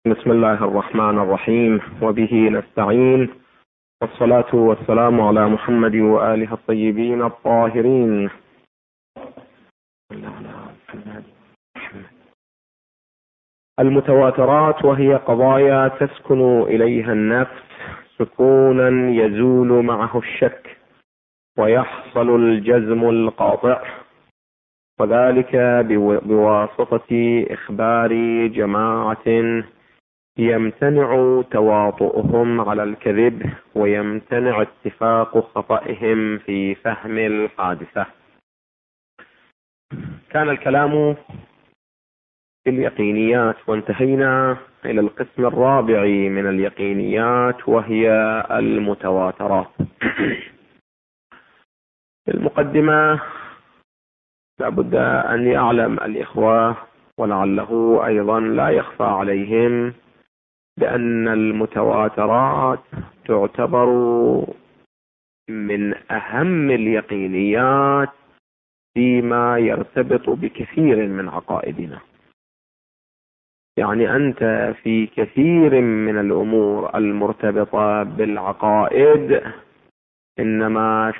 بسم الله الرحمن الرحيم، وبه نستعين، والصلاة والسلام على محمد وآله الطيبين الطاهرين. المتواترات وهي قضايا تسكن إليها النفس سكونا يزول معه الشك ويحصل الجزم القاطع، وذلك بواسطة إخبار جماعة يمتنع تواطؤهم على الكذب ويمتنع اتفاق خطئهم في فهم الحادثة. كان الكلام في اليقينيات، وانتهينا إلى القسم الرابع من اليقينيات وهي المتواترات. المقدمة لابد أن يعلم الإخوة، ولعله أيضا لا يخفى عليهم، بأن المتواترات تعتبر من أهم اليقينيات فيما يرتبط بكثير من عقائدنا. يعني أنت في كثير من الأمور المرتبطة بالعقائد إنما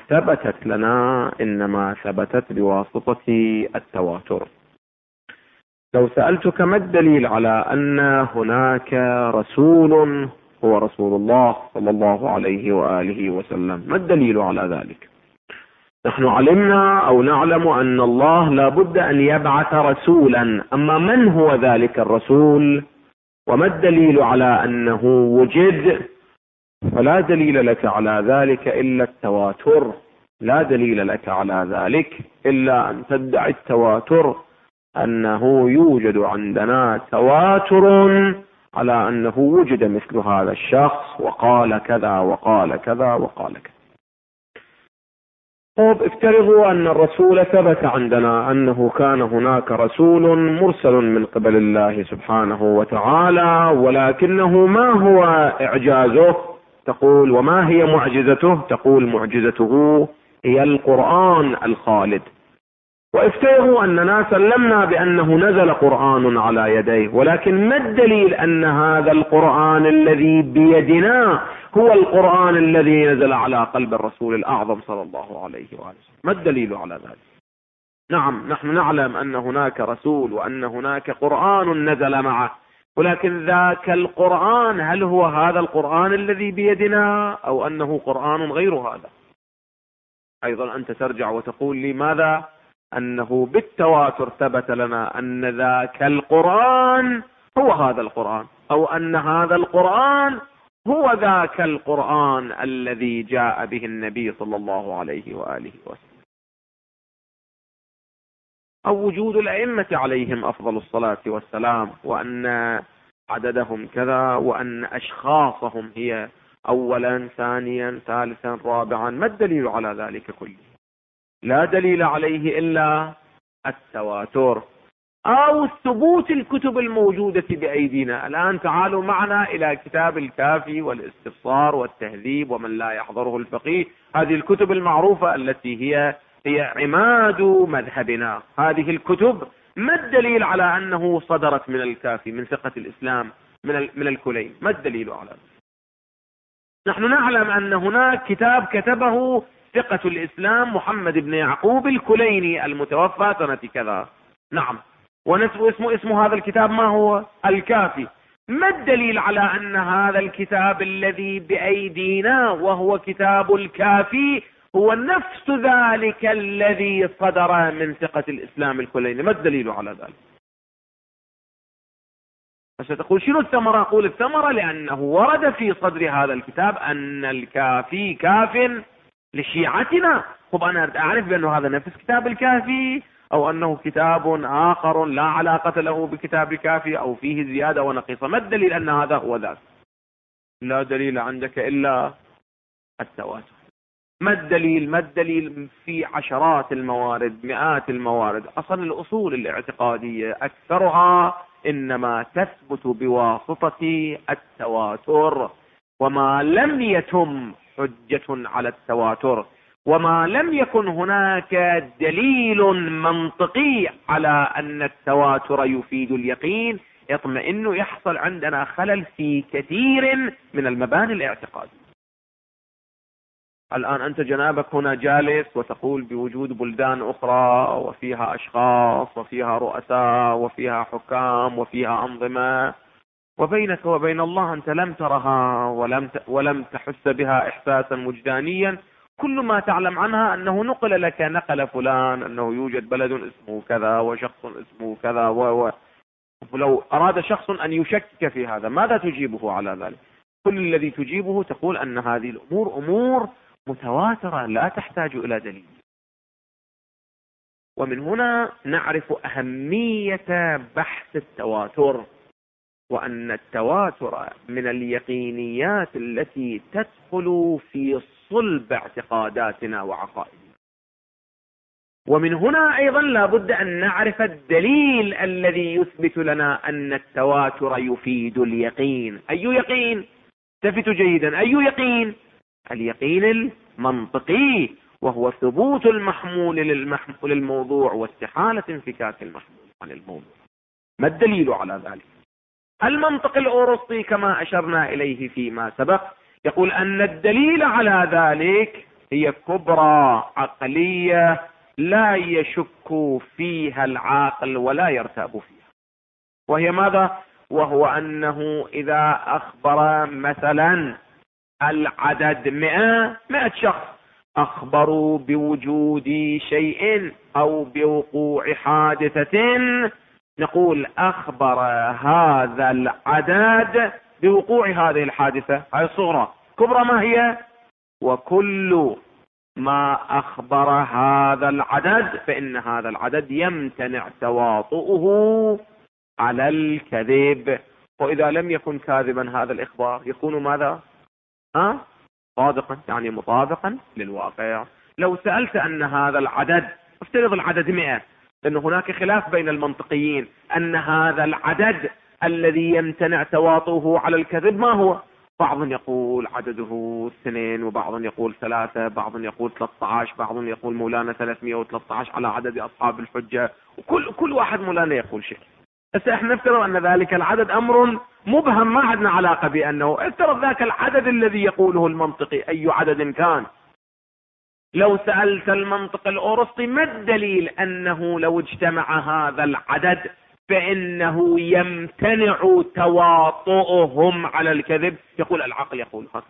ثبتت بواسطة التواتر. لو سألتك ما الدليل على أن هناك رسول هو رسول الله صلى الله عليه وآله وسلم، ما الدليل على ذلك؟ نحن علمنا أو نعلم أن الله لا بد أن يبعث رسولا، أما من هو ذلك الرسول وما الدليل على أنه وجد؟ فلا دليل لك على ذلك إلا التواتر، لا دليل لك على ذلك إلا أن تدعي التواتر، أنه يوجد عندنا تواتر على أنه وجد مثل هذا الشخص وقال كذا وقال كذا وقال كذا. طب افترضوا أن الرسول ثبت عندنا أنه كان هناك رسول مرسل من قبل الله سبحانه وتعالى، ولكنه ما هو إعجازه؟ تقول وما هي معجزته؟ تقول معجزته هي القرآن الخالد. وافترضوا أننا سلمنا بأنه نزل قرآن على يديه، ولكن ما الدليل أن هذا القرآن الذي بيدنا هو القرآن الذي نزل على قلب الرسول الأعظم صلى الله عليه وآله؟ ما الدليل على ذلك؟ نعم، نحن نعلم أن هناك رسول وأن هناك قرآن نزل معه، ولكن ذاك القرآن هل هو هذا القرآن الذي بيدنا أو أنه قرآن غير هذا؟ أيضا أنت ترجع وتقول لي ماذا؟ أنه بالتواتر ثبت لنا أن ذاك القرآن هو هذا القرآن، أو أن هذا القرآن هو ذاك القرآن الذي جاء به النبي صلى الله عليه وآله وسلم، أو وجود الأئمة عليهم أفضل الصلاة والسلام، وأن عددهم كذا، وأن أشخاصهم هي أولا ثانيا ثالثا رابعا. ما الدليل على ذلك كله؟ لا دليل عليه إلا التواتر أو ثبوت الكتب الموجودة بأيدينا. الآن تعالوا معنا إلى كتاب الكافي والاستفسار والتهذيب ومن لا يحضره الفقيه، هذه الكتب المعروفة التي هي عماد مذهبنا. هذه الكتب ما الدليل على أنه صدرت من الكافي من ثقة الإسلام من الكلين؟ ما الدليل على ذلك؟ نحن نعلم أن هناك كتاب كتبه ثقة الإسلام محمد بن يعقوب الكليني المتوفى سنة كذا، نعم، اسم هذا الكتاب ما هو؟ الكافي. ما الدليل على أن هذا الكتاب الذي بأيدينا وهو كتاب الكافي هو نفس ذلك الذي صدر من ثقة الإسلام الكليني؟ ما الدليل على ذلك؟ ستقول شنو الثمرة؟ أقول الثمرة لأنه ورد في صدر هذا الكتاب أن الكافي كاف لشيعتنا. طب أنا أعرف بأنه هذا نفس كتاب الكافي أو أنه كتاب آخر لا علاقة له بكتاب الكافي أو فيه زيادة ونقيصة. ما الدليل أن هذا هو ذاك؟ لا دليل عندك إلا التواتر. ما الدليل في عشرات الموارد مئات الموارد؟ أصلا الأصول الاعتقادية أكثرها إنما تثبت بواسطة التواتر، وما لم يتم حجة على التواتر وما لم يكن هناك دليل منطقي على أن التواتر يفيد اليقين يطمئن، يحصل عندنا خلل في كثير من المباني الاعتقادية. الآن أنت جنابك هنا جالس وتقول بوجود بلدان أخرى وفيها أشخاص وفيها رؤساء وفيها حكام وفيها أنظمة، وبينك وبين الله أنت لم ترها ولم تحس بها إحساسا وجدانيا. كل ما تعلم عنها أنه نقل لك نقل فلان أنه يوجد بلد اسمه كذا وشخص اسمه كذا ولو أراد شخص أن يشكك في هذا ماذا تجيبه على ذلك؟ كل الذي تجيبه تقول أن هذه الأمور أمور متواترة لا تحتاج إلى دليل. ومن هنا نعرف أهمية بحث التواتر، وأن التواتر من اليقينيات التي تدخل في صلب اعتقاداتنا وعقائدنا. ومن هنا أيضا لا بد أن نعرف الدليل الذي يثبت لنا أن التواتر يفيد اليقين. أي يقين؟ التفت جيدا، أي يقين؟ اليقين المنطقي، وهو ثبوت المحمول للموضوع واستحالة انفكاك المحمول عن الموضوع. ما الدليل على ذلك؟ المنطق الأوروسطي كما أشرنا إليه فيما سبق يقول أن الدليل على ذلك هي كبرى عقلية لا يشك فيها العاقل ولا يرتاب فيها، وهي ماذا؟ وهو أنه إذا أخبر مثلا العدد 100 شخص أخبروا بوجود شيء أو بوقوع حادثة، نقول أخبر هذا العدد بوقوع هذه الحادثة، هذه الصغرى. كبرى ما هي؟ وكل ما أخبر هذا العدد فإن هذا العدد يمتنع تواطؤه على الكذب. وإذا لم يكن كاذبا هذا الإخبار يكون ماذا؟ صادقا، يعني مطابقا للواقع. لو سألت أن هذا العدد، افترض العدد 100، لأن هناك خلاف بين المنطقيين أن هذا العدد الذي يمتنع تواطؤه على الكذب ما هو؟ بعض يقول عدده 2، وبعض يقول 3، بعض يقول 13، بعض يقول مولانا 313 على عدد أصحاب الحجة، وكل واحد مولانا يقول شيء. بس احنا نفترض أن ذلك العدد أمر مبهم ما عندنا علاقة بأنه، افترض ذاك العدد الذي يقوله المنطقي أي عدد كان. لو سألت المنطق الأوروسطي ما الدليل أنه لو اجتمع هذا العدد فإنه يمتنع تواطؤهم على الكذب، يقول العقل يقول هكذا.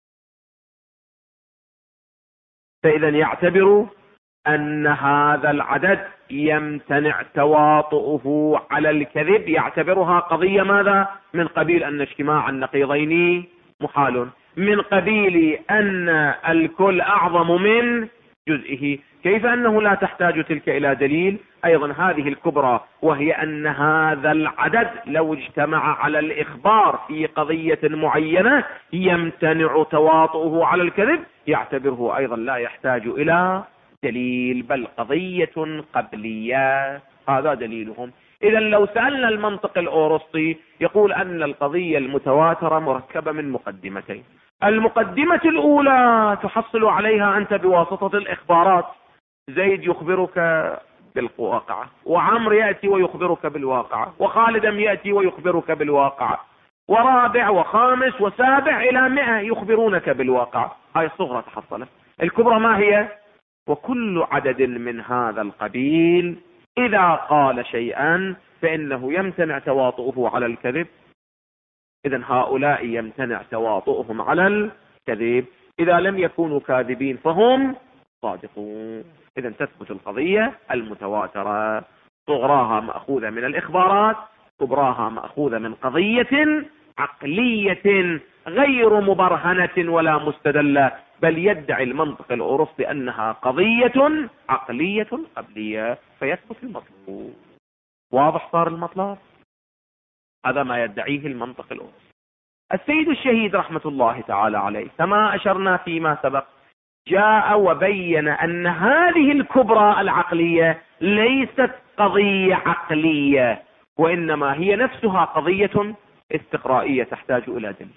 فإذا يعتبر أن هذا العدد يمتنع تواطؤه على الكذب، يعتبرها قضية ماذا؟ من قبيل أن اجتماع النقيضين محال، من قبيل أن الكل أعظم من جزئه. كيف أنه لا تحتاج تلك إلى دليل؟ أيضا هذه الكبرى، وهي أن هذا العدد لو اجتمع على الإخبار في قضية معينة يمتنع تواطؤه على الكذب، يعتبره أيضا لا يحتاج إلى دليل، بل قضية قبلية. هذا دليلهم. إذا لو سألنا المنطق الأوروسطي يقول أن القضية المتواترة مركبة من مقدمتين. المقدمة الأولى تحصل عليها أنت بواسطة الإخبارات. زيد يخبرك بالواقعة، وعمر يأتي ويخبرك بالواقعة، وخالد يأتي ويخبرك بالواقعة، ورابع وخامس وسابع إلى 100 يخبرونك بالواقعة. هاي الصغرى تحصلت. الكبرى ما هي؟ وكل عدد من هذا القبيل إذا قال شيئا فإنه يمتنع تواطؤه على الكذب. إذن هؤلاء يمتنع تواطؤهم على الكذب، إذا لم يكونوا كاذبين فهم صادقون. إذن تثبت القضية المتواترة، صغراها مأخوذة من الإخبارات، كبراها مأخوذة من قضية عقلية غير مبرهنة ولا مستدلة، بل يدعي المنطق الأوروسطي أنها قضية عقلية قبلية، فيثبت المطلوب. واضح صار المطلب؟ هذا ما يدعيه المنطق الأوروسطي. السيد الشهيد رحمة الله تعالى عليه كما أشرنا فيما سبق جاء وبين أن هذه الكبرى العقلية ليست قضية عقلية، وإنما هي نفسها قضية استقرائية تحتاج إلى دليل.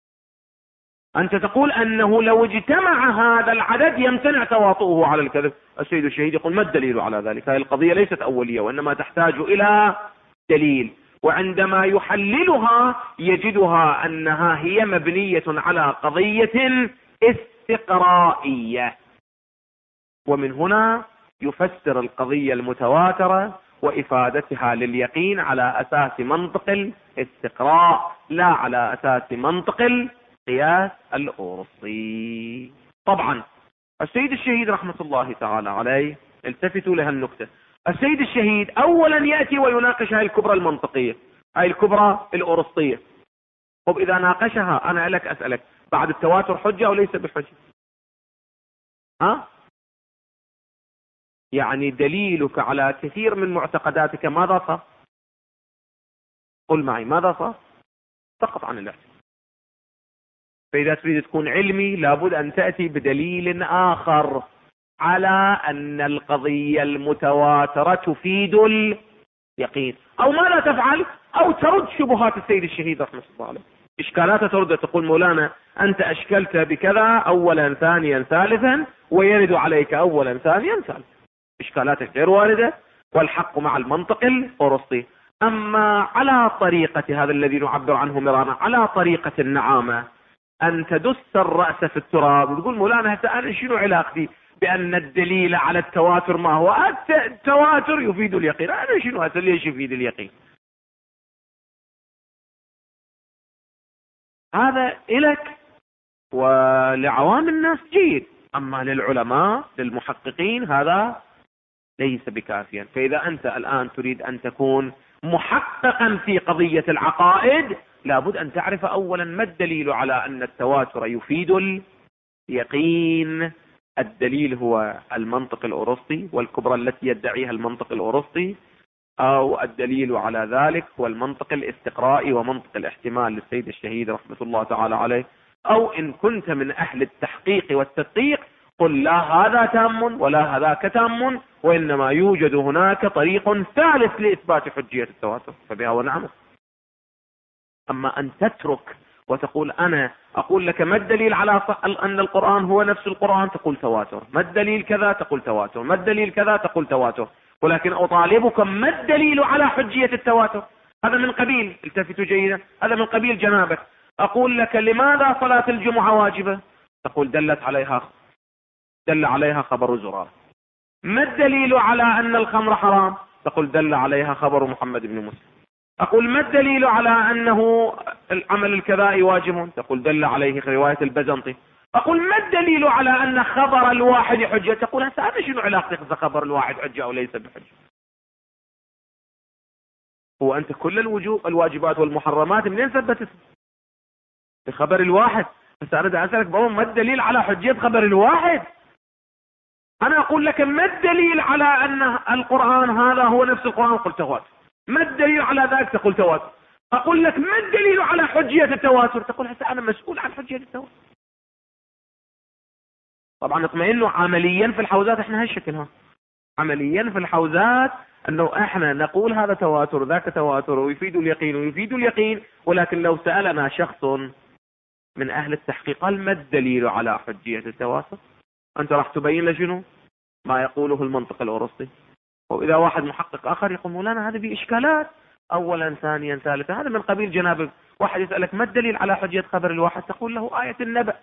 أنت تقول أنه لو اجتمع هذا العدد يمتنع تواطؤه على الكذب. السيد الشهيد يقول ما الدليل على ذلك؟ هذه القضية ليست أولية وإنما تحتاج إلى دليل. وعندما يحللها يجدها أنها هي مبنية على قضية استقرائية. ومن هنا يفسر القضية المتواترة وإفادتها لليقين على أساس منطق الاستقراء لا على أساس منطق القياس الأورصي. طبعا السيد الشهيد رحمة الله تعالى عليه، التفتوا لها النكتة، السيد الشهيد أولا يأتي ويناقش هاي الكبرى المنطقية، هاي الكبرى الأورصية. طب إذا ناقشها أنا لك أسألك، بعد التواتر حجة أو ليس بحجة؟ ها؟ يعني دليلك على كثير من معتقداتك ماذا صار؟ قل معي ماذا صار؟ سقط عن الاحتمال. فإذا تريد تكون علمي لابد أن تأتي بدليل آخر على أن القضية المتواترة تفيد اليقين. أو ماذا تفعل؟ أو ترد شبهات السيد الشهيد رحمه الله عليه، إشكالاته ترد، تقول مولانا أنت أشكلت بكذا أولا ثانيا ثالثا ويرد عليك أولا ثانيا ثالثا، إشكالاتك غير واردة والحق مع المنطق الأورصي. أما على طريقة هذا الذي نعبر عنه مرارا، على طريقة النعامة، أن تدس الرأس في التراب وتقول مولانا هسه أنا شنو علاقتي بأن الدليل على التواتر ما هو؟ التواتر يفيد اليقين، أنا شنو هسه ليش يفيد اليقين؟ هذا إلك ولعوام الناس جيد، أما للعلماء للمحققين هذا ليس بكافيا. فإذا أنت الآن تريد أن تكون محققا في قضية العقائد لابد أن تعرف أولا ما الدليل على أن التواتر يفيد اليقين. الدليل هو المنطق الأورصي والكبرى التي يدعيها المنطق الأورصي، أو الدليل على ذلك هو المنطق الاستقرائي ومنطق الاحتمال للسيد الشهيد رحمة الله تعالى عليه. أو إن كنت من أهل التحقيق والتدقيق قل لا هذا تام ولا هذاك تام، وإنما يوجد هناك طريق ثالث لإثبات حجية التواتر فبها ونعمة. أما أن تترك وتقول أنا أقول لك ما الدليل على أن القرآن هو نفس القرآن، تقول تواتر، ما الدليل كذا تقول تواتر، ما الدليل كذا تقول تواتر، ولكن أطالبكم ما الدليل على حجية التواتر. هذا من قبيل، التفتوا جيدا، هذا من قبيل جنابك. أقول لك لماذا صلاة الجمعة واجبة؟ تقول دل عليها خبر زرار. ما الدليل على أن الخمر حرام؟ تقول دل عليها خبر محمد بن مسلم. أقول ما الدليل على أنه العمل الكذائي واجب؟ تقول دل عليه رواية البزنطي. أقول ما الدليل على أن خبر الواحد حجة؟ تقول هذا شنو علاقتك بخبر الواحد حجة أو ليس بحجة؟ هو أنت كل الواجبات والمحرمات منين ثبتت؟ بخبر الواحد. بس أنا أسألك ما الدليل على حجية خبر الواحد؟ أنا أقول لك ما الدليل على أن القرآن هذا هو نفس القرآن؟ قلت تواتر. ما الدليل على ذلك؟ تقول تواتر. أقول لك ما الدليل على حجية التواتر؟ تقول هسه أنا مسؤول عن حجية التواتر. طبعا اطمئنوا، عمليا في الحوزات احنا هالشكل، عمليا في الحوزات انه احنا نقول هذا تواتر ذاك تواتر ويفيد اليقين ويفيد اليقين، ولكن لو سألنا شخص من اهل التحقيق قال ما الدليل على حجية التواتر؟ انت راح تبين له شنو ما يقوله المنطق الأورصي. واذا واحد محقق اخر يقول مولانا هذه باشكالات اولا ثانيا ثالثا، هذا من قبيل جنابك. واحد يسألك ما الدليل على حجية خبر الواحد؟ تقول له آية النبأ.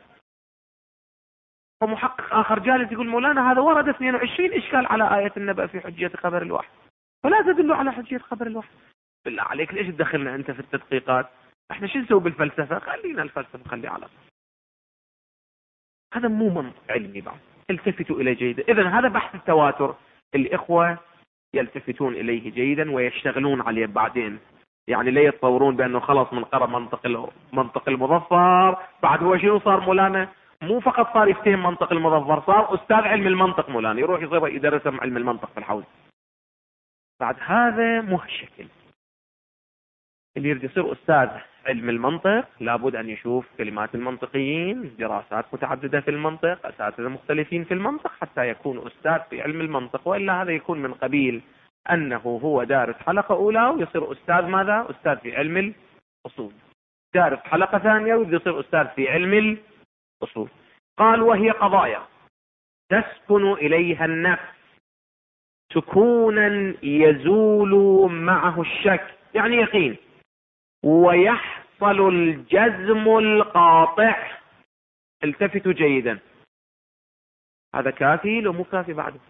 ومحقق آخر جالس يقول مولانا هذا ورد 22 إشكال على آية النبأ في حجية خبر الواحد، فلا تدل على حجية خبر الواحد. بالله عليك ليش تدخلنا أنت في التدقيقات؟ احنا شو نسوي بالفلسفة؟ خلينا الفلسفة خلي على طول. هذا مو منطق علمي بعد، التفتوا إليه جيدا. إذن هذا بحث التواتر، الإخوة يلتفتون إليه جيدا ويشتغلون عليه بعدين، يعني لا يتصورون بأنه خلص من قرأ منطق المظفر بعد هو شنو صار مولانا؟ مو فقط صار يفتهم منطق المظفر، صار أستاذ علم المنطق مولانا، يروح يصير يدرس علم المنطق في الحوزة. بعد هذا مو هالشكل. اللي يريد يصير أستاذ علم المنطق لابد أن يشوف كلمات المنطقيين، دراسات متعددة في المنطق، أساتذة مختلفين في المنطق حتى يكون أستاذ في علم المنطق، وإلا هذا يكون من قبيل أنه هو دارس حلقة أولى ويصير أستاذ ماذا؟ أستاذ في علم الأصول، دارس حلقة ثانية ويصير أستاذ في علم الأصول. قال وهي قضايا تسكن إليها النفس سكونا يزول معه الشك يعني يقين، ويحصل الجزم القاطع. التفتوا جيدا، هذا كافي لو مو كافي؟ بعده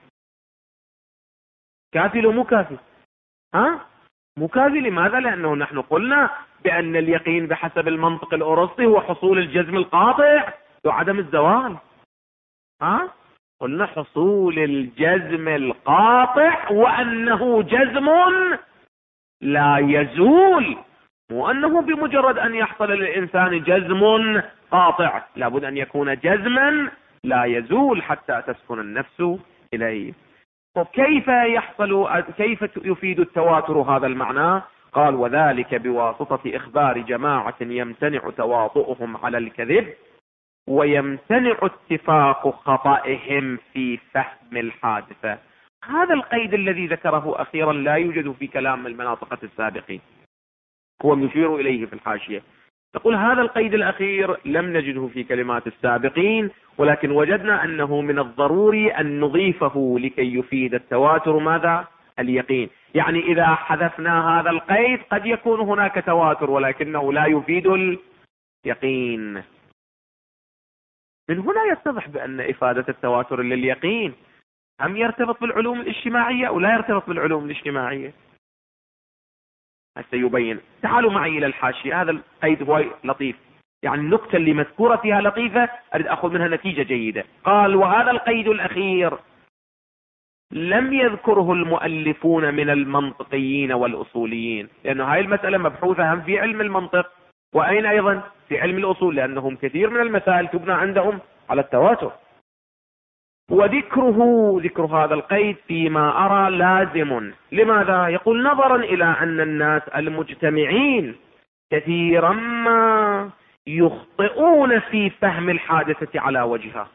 كافي لو مو كافي؟ مو كافي. لماذا؟ لأنه نحن قلنا بأن اليقين بحسب المنطق الأرسطي هو حصول الجزم القاطع وعدم الزوال. قلنا حصول الجزم القاطع وأنه جزم لا يزول، مو أنه بمجرد أن يحصل للإنسان جزم قاطع، لابد أن يكون جزما لا يزول حتى تسكن النفس إليه. كيف يفيد التواتر هذا المعنى؟ قال: وذلك بواسطة إخبار جماعة يمتنع تواطؤهم على الكذب ويمتنع اتفاق خطئهم في فهم الحادثة. هذا القيد الذي ذكره أخيرا لا يوجد في كلام المناطقة السابقين، هو يشير إليه في الحاشية. تقول هذا القيد الأخير لم نجده في كلمات السابقين، ولكن وجدنا أنه من الضروري أن نضيفه لكي يفيد التواتر ماذا؟ اليقين. يعني إذا حذفنا هذا القيد قد يكون هناك تواتر ولكنه لا يفيد اليقين. من هنا يتضح بأن إفادة التواتر لليقين هم يرتبط بالعلوم الاجتماعية ولا يرتبط بالعلوم الاجتماعية. سيبين. تعالوا معي إلى الحاشية. هذا القيد هو لطيف، يعني النكتة اللي مذكورة فيها لطيفة، أريد أخذ منها نتيجة جيدة. قال: وهذا القيد الأخير لم يذكره المؤلفون من المنطقيين والأصوليين، لأن هاي المسألة مبحوثة هم في علم المنطق وأين أيضا في علم الأصول، لأنهم كثير من المسائل تبنى عندهم على التواتر. ذكر هذا القيد فيما أرى لازم. لماذا؟ يقول: نظرا إلى أن الناس المجتمعين كثيرا ما يخطئون في فهم الحادثة على وجهها،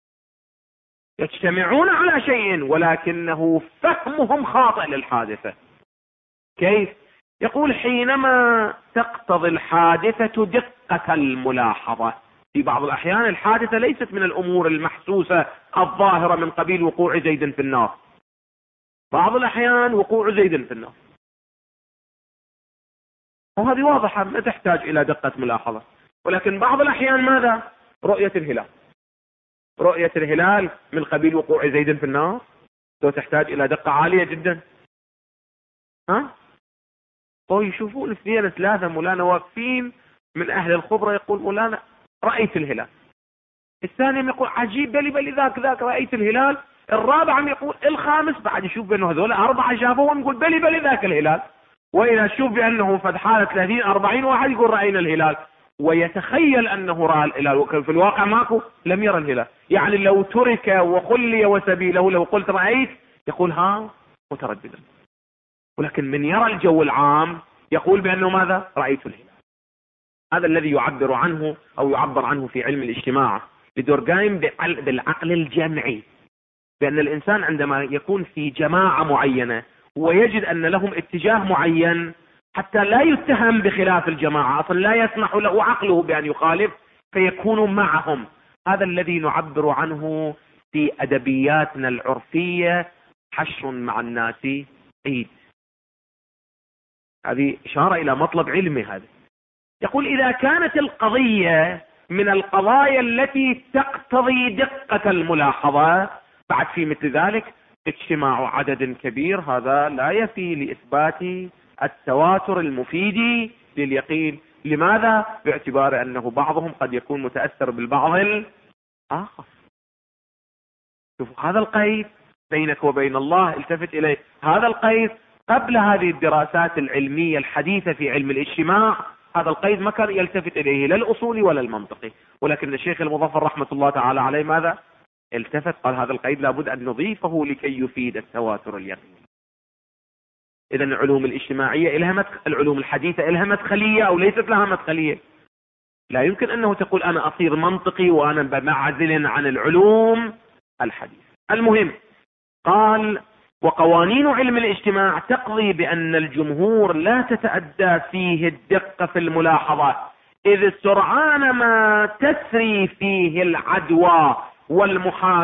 يجتمعون على شيء ولكنه فهمهم خاطئ للحادثة. كيف؟ يقول: حينما تقتضي الحادثة دقة الملاحظة. في بعض الأحيان الحادثة ليست من الأمور المحسوسة الظاهرة من قبيل وقوع زيد في النار، بعض الأحيان وقوع زيد في النار، وهذه واضحة ما تحتاج إلى دقة ملاحظة. ولكن بعض الأحيان ماذا؟ رؤية الهلال. رؤية الهلال من قبيل وقوع زيد في النار، تحتاج إلى دقة عالية جدا. يشوفون اثنين ثلاثة مولانا واقفين من أهل الخبرة، يقول: مولانا رأيت الهلال. الثاني يقول: عجيب، بلي ذاك رأيت الهلال. الرابع يقول: الخامس بعد يشوف بأنه هذول 4 شافوهم يقول: بلي ذاك الهلال. وإذا شوف بأنه فد حالة 30-40 واحد يقول: رأينا الهلال، ويتخيل أنه رأى الهلال وفي الواقع ماكو، لم يرى الهلال. يعني لو ترك وخلي وسبيله، لو قلت رأيت يقول مترددا، ولكن من يرى الجو العام يقول بأنه ماذا؟ رأيت الهلال. هذا الذي يعبر عنه في علم الاجتماع لدوركهايم بالعقل الجمعي، بأن الإنسان عندما يكون في جماعة معينة ويجد أن لهم اتجاه معين، حتى لا يتهم بخلاف الجماعة، أصلا لا يسمح له عقله بأن يخالف، فيكون معهم. هذا الذي نعبر عنه في أدبياتنا العرفية حشر مع الناس عيد. هذه إشارة إلى مطلب علمي. هذا يقول: إذا كانت القضية من القضايا التي تقتضي دقة الملاحظة، بعد في مثل ذلك اجتماع عدد كبير، هذا لا يفي لإثبات التواتر المفيد لليقين. لماذا؟ باعتبار أنه بعضهم قد يكون متأثر بالبعض الآخر. شوف هذا القيد بينك وبين الله، التفت إليه. هذا القيد قبل هذه الدراسات العلمية الحديثة في علم الاجتماع، هذا القيد ما كان يلتفت إليه لا الأصولي ولا المنطقي، ولكن الشيخ المظفر رحمة الله تعالى عليه ماذا؟ التفت، قال: هذا القيد لابد أن نضيفه لكي يفيد التواتر اليقيني. إذا العلوم الاجتماعية العلوم الحديثة لها مدخلية أو ليست لها مدخلية؟ لا يمكن أنه تقول أنا أصير منطقي وأنا بمعزل عن العلوم الحديثة. المهم، قال: وقوانين علم الاجتماع تقضي بأن الجمهور لا تتأدى فيه الدقة في الملاحظة، إذ سرعان ما تسري فيه العدوى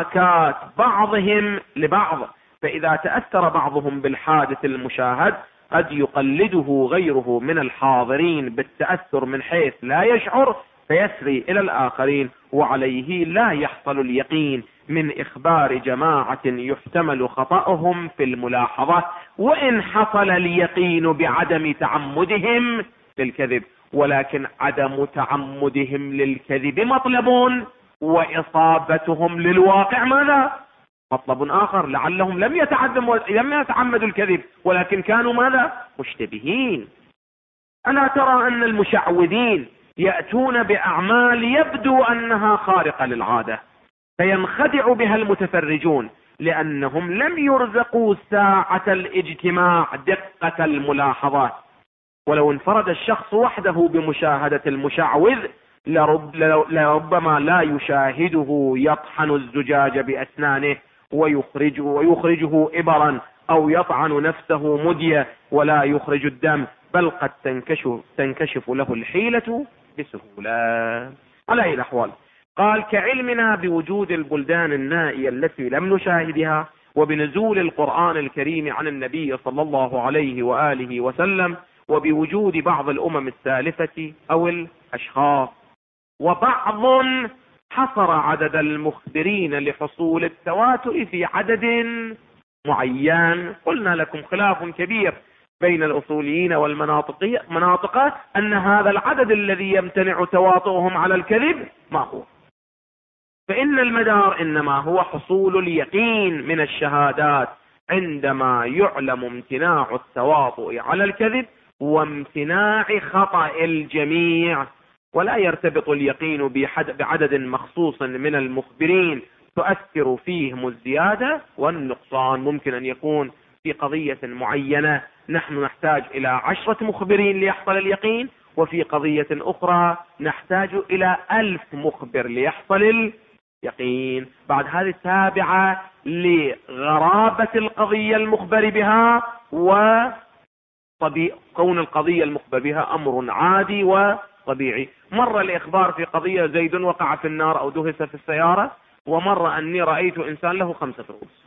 والمحاكاة بعضهم لبعض، فإذا تأثر بعضهم بالحادث المشاهد قد يقلده غيره من الحاضرين بالتأثر من حيث لا يشعر فيسري إلى الآخرين، وعليه لا يحصل اليقين من إخبار جماعة يحتمل خطأهم في الملاحظة، وإن حصل اليقين بعدم تعمدهم للكذب، ولكن عدم تعمدهم للكذب مطلب، وإصابتهم للواقع ماذا؟ مطلب آخر. لعلهم لم يتعمدوا الكذب، ولكن كانوا ماذا؟ مشتبهين. ألا ترى أن المشعوذين يأتون بأعمال يبدو أنها خارقة للعادة، فينخدع بها المتفرجون لأنهم لم يرزقوا ساعة الاجتماع دقة الملاحظات. ولو انفرد الشخص وحده بمشاهدة المشعوذ لربما لا يشاهده يطحن الزجاج بأسنانه ويخرجه إبرا، أو يطعن نفسه مدية ولا يخرج الدم، بل قد تنكشف له الحيلة بسهولة. على أي الأحوال قال: كعلمنا بوجود البلدان النائية التي لم نشاهدها، وبنزول القرآن الكريم عن النبي صلى الله عليه وآله وسلم، وبوجود بعض الأمم السالفة أو الأشخاص. وبعض حصر عدد المخبرين لحصول التواتر في عدد معين. قلنا لكم خلاف كبير بين الأصوليين والمناطق أن هذا العدد الذي يمتنع تواطؤهم على الكذب ما هو، فإن المدار إنما هو حصول اليقين من الشهادات عندما يعلم امتناع التواطؤ على الكذب وامتناع خطأ الجميع، ولا يرتبط اليقين بعدد مخصوص من المخبرين تؤثر فيهم الزيادة والنقصان. ممكن أن يكون في قضية معينة نحن نحتاج إلى 10 مخبرين ليحصل اليقين، وفي قضية أخرى نحتاج إلى 1000 مخبر ليحصل اليقين. بعد هذه تابعة لغرابة القضية المخبر بها، وكون القضية المخبر بها أمر عادي وطبيعي. مرة الإخبار في قضية زيد وقع في النار أو دهس في السيارة، ومرة أني رأيت إنسان له 5 رؤوس،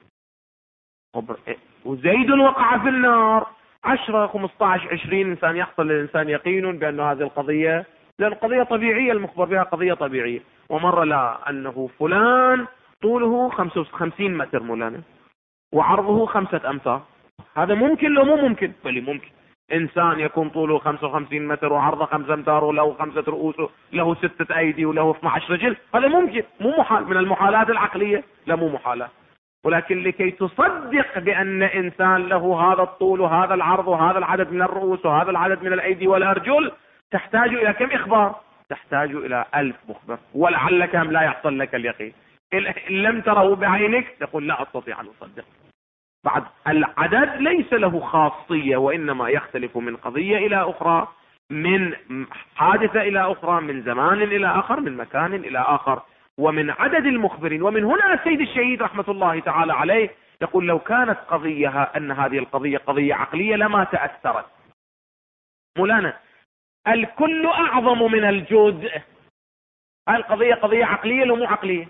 وزيد وقع في النار. 10 15 20 إنسان يحصل للإنسان يقين بأن هذه القضية، لأن القضية طبيعية المخبر بها قضية طبيعية. ومرة لا، أنه فلان طوله 55 متر مولانا وعرضه 5 أمتار. هذا ممكن لو مو ممكن؟ بل ممكن. إنسان يكون طوله 55 متر وعرضه 5 أمتار وله 5 رؤوس له 6 أيدي وله 12 رجل، هذا ممكن، مو محال. من المحالات العقلية، لا مو محالة. ولكن لكي تصدق بأن إنسان له هذا الطول وهذا العرض وهذا العدد من الرؤوس وهذا العدد من الأيدي والأرجل، تحتاج إلى كم إخبار؟ تحتاج إلى 1000 مخبر، ولعلك هم لا يحصل لك اليقين. إن لم تره بعينك تقول لا أستطيع أن أصدق. بعد العدد ليس له خاصية، وإنما يختلف من قضية إلى أخرى، من حادثة إلى أخرى، من زمان إلى آخر، من مكان إلى آخر، ومن عدد المخبرين. ومن هنا السيد الشهيد رحمة الله تعالى عليه يقول: لو كانت أن هذه القضية قضية عقلية لما تأثرت. مولانا الكل أعظم من الجزء. القضية قضية عقلية لو مو عقلية؟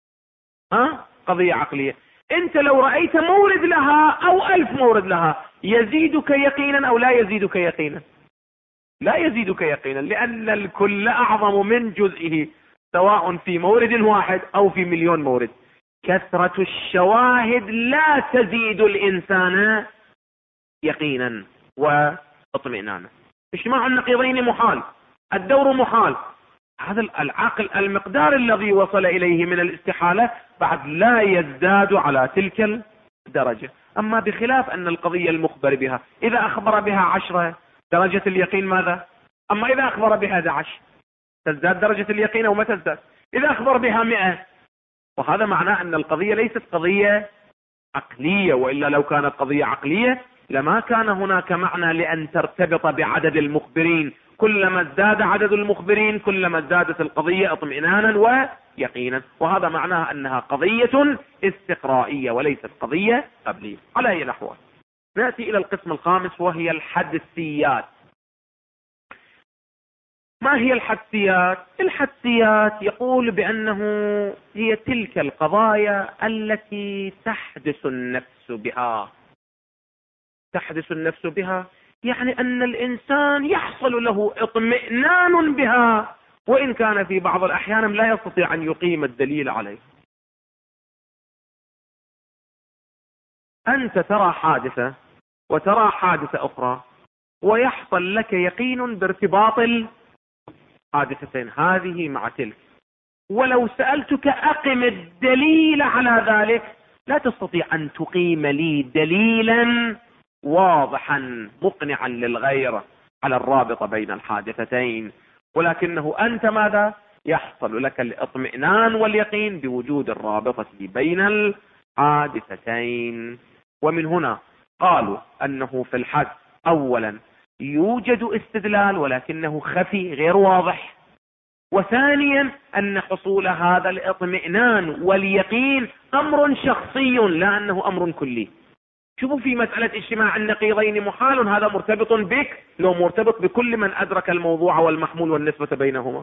قضية عقلية. أنت لو رأيت مورد لها أو 1000 مورد لها، يزيدك يقينا أو لا يزيدك يقينا؟ لا يزيدك يقينا، لأن الكل أعظم من جزئه، سواء في مورد واحد أو في مليون مورد. كثرة الشواهد لا تزيد الإنسان يقينا واطمئنانا. اجتماع النقيضين محال، الدور محال. هذا العقل المقدار الذي وصل إليه من الاستحالة بعد لا يزداد على تلك الدرجة. أما بخلاف أن القضية المخبر بها إذا أخبر بها 10 درجة اليقين ماذا؟ أما إذا أخبر بها 11 تزداد درجة اليقين أو ما تزداد؟ إذا أخبر بها 100. وهذا معناه أن القضية ليست قضية عقلية، وإلا لو كانت قضية عقلية لما كان هناك معنى لأن ترتبط بعدد المخبرين. كلما ازداد عدد المخبرين كلما ازدادت القضية اطمئنانا ويقينا، وهذا معناه أنها قضية استقرائية وليست قضية قبلية. على أي الأحوال نأتي إلى القسم الخامس، وهي الحدسيات. ما هي الحدسيات؟ الحدسيات يقول بأنه هي تلك القضايا التي تحدث النفس بها يعني أن الإنسان يحصل له اطمئنان بها، وإن كان في بعض الأحيان لا يستطيع أن يقيم الدليل عليه. أنت ترى حادثة وترى حادثة أخرى، ويحصل لك يقين بارتباط الحادثتين هذه مع تلك، ولو سألتك أقم الدليل على ذلك لا تستطيع أن تقيم لي دليلا واضحا مقنعا للغير على الرابط بين الحادثتين، ولكنه أنت ماذا؟ يحصل لك الاطمئنان واليقين بوجود الرابطة بين الحادثتين. ومن هنا قالوا أنه في الحد أولا يوجد استدلال ولكنه خفي غير واضح، وثانيا أن حصول هذا الاطمئنان واليقين أمر شخصي لا أنه أمر كلي. شوفوا في مسألة اجتماع النقيضين محال، هذا مرتبط بك لو مرتبط بكل من أدرك الموضوع والمحمول والنسبة بينهما.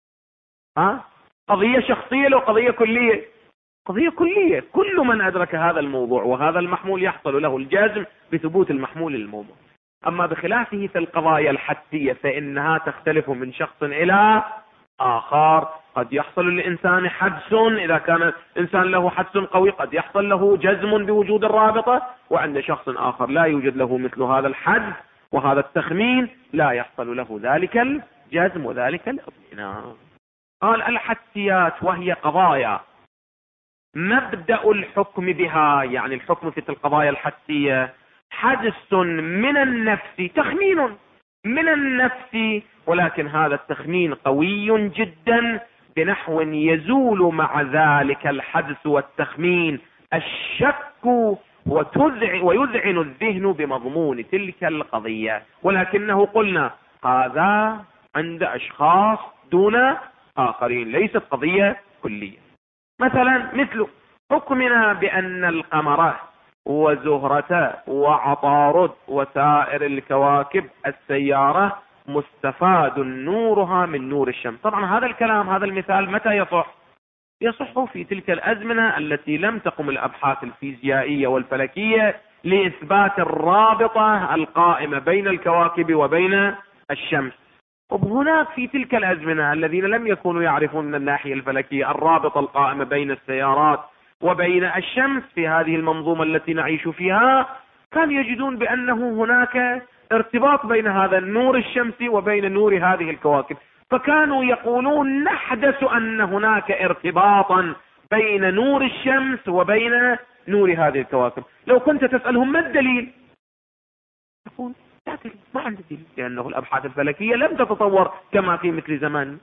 قضية شخصية لو قضية كلية؟ قضية كلية، كل من أدرك هذا الموضوع وهذا المحمول يحصل له الجزم بثبوت المحمول للموضوع. أما بخلافه في القضايا الحدسية فإنها تختلف من شخص إلى آخر. قد يحصل للإنسان حدس، إذا كان الإنسان له حدس قوي قد يحصل له جزم بوجود الرابطة، وعند شخص آخر لا يوجد له مثل هذا الحدس وهذا التخمين، لا يحصل له ذلك الجزم وذلك الاطمئنان. قال الحدسيات وهي قضايا مبدأ الحكم بها، يعني الحكم في القضايا الحدسية حدس من النفس، تخمين من النفس، ولكن هذا التخمين قوي جدا بنحو يزول مع ذلك الحدس والتخمين الشك ويذعن الذهن بمضمون تلك القضية، ولكنه قلنا هذا عند أشخاص دون آخرين، ليست قضية كلية. مثلا مثل حكمنا بأن القمر وزهرة وعطارد وسائر الكواكب السيارة مستفاد نورها من نور الشمس. طبعا هذا الكلام، هذا المثال متى يصح؟ يصح في تلك الأزمنة التي لم تقم الأبحاث الفيزيائية والفلكية لإثبات الرابطة القائمة بين الكواكب وبين الشمس. وهناك في تلك الأزمنة الذين لم يكونوا يعرفون من الناحية الفلكية الرابطة القائمة بين السيارات وبين الشمس في هذه المنظومة التي نعيش فيها، كانوا يجدون بأنه هناك ارتباط بين هذا النور الشمسي وبين نور هذه الكواكب، فكانوا يقولون نحدث أن هناك ارتباطا بين نور الشمس وبين نور هذه الكواكب. لو كنت تسألهم ما الدليل؟ يقول لا دليل، ما عندي دليل، لأنه الأبحاث الفلكية لم تتطور كما في مثل زمان.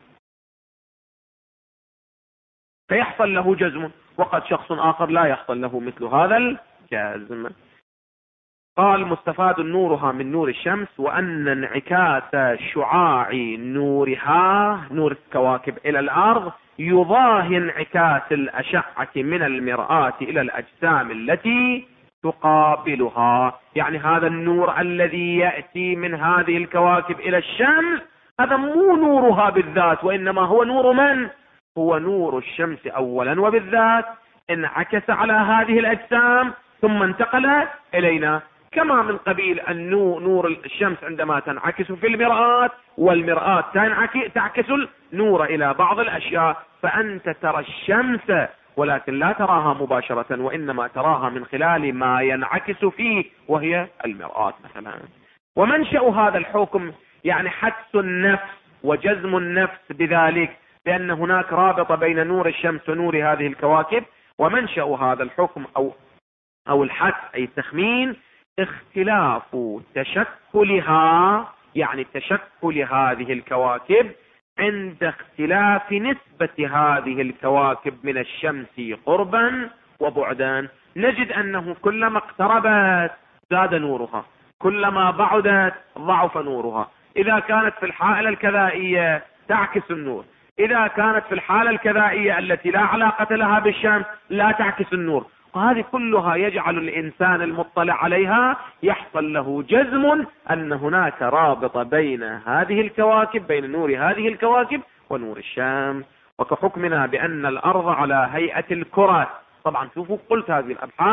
فيحصل له جزم، وقد شخص آخر لا يحصل له مثل هذا الجزم. قال مستفاد نورها من نور الشمس، وأن انعكاس شعاع نورها نور الكواكب إلى الأرض يضاهي انعكاس الأشعة من المرآة إلى الأجسام التي تقابلها. يعني هذا النور الذي يأتي من هذه الكواكب إلى الشمس هذا مو نورها بالذات، وإنما هو نور من؟ هو نور الشمس أولا وبالذات، انعكس على هذه الأجسام ثم انتقل إلينا، كما من قبيل أن نور الشمس عندما تنعكس في المرآة والمرآة تعكس النور إلى بعض الأشياء، فأنت ترى الشمس ولكن لا تراها مباشرة، وإنما تراها من خلال ما ينعكس فيه وهي المرآة مثلا. ومنشأ هذا الحكم يعني حدس النفس وجزم النفس بذلك، لأن هناك رابطة بين نور الشمس ونور هذه الكواكب. ومنشأ هذا الحكم أو الحدس أي التخمين اختلاف تشكلها، يعني تشكل هذه الكواكب عند اختلاف نسبة هذه الكواكب من الشمس قربا وبعدا. نجد أنه كلما اقتربت زاد نورها، كلما بعدت ضعف نورها. إذا كانت في الحائلة الكذائية تعكس النور، إذا كانت في الحالة الكذائية التي لا علاقة لها بالشمس لا تعكس النور. وهذه كلها يجعل الإنسان المطلع عليها يحصل له جزم أن هناك رابطة بين هذه الكواكب، بين نور هذه الكواكب ونور الشمس. وكحكمنا بأن الأرض على هيئة الكرة. طبعا شوفوا قلت هذه الأبحاث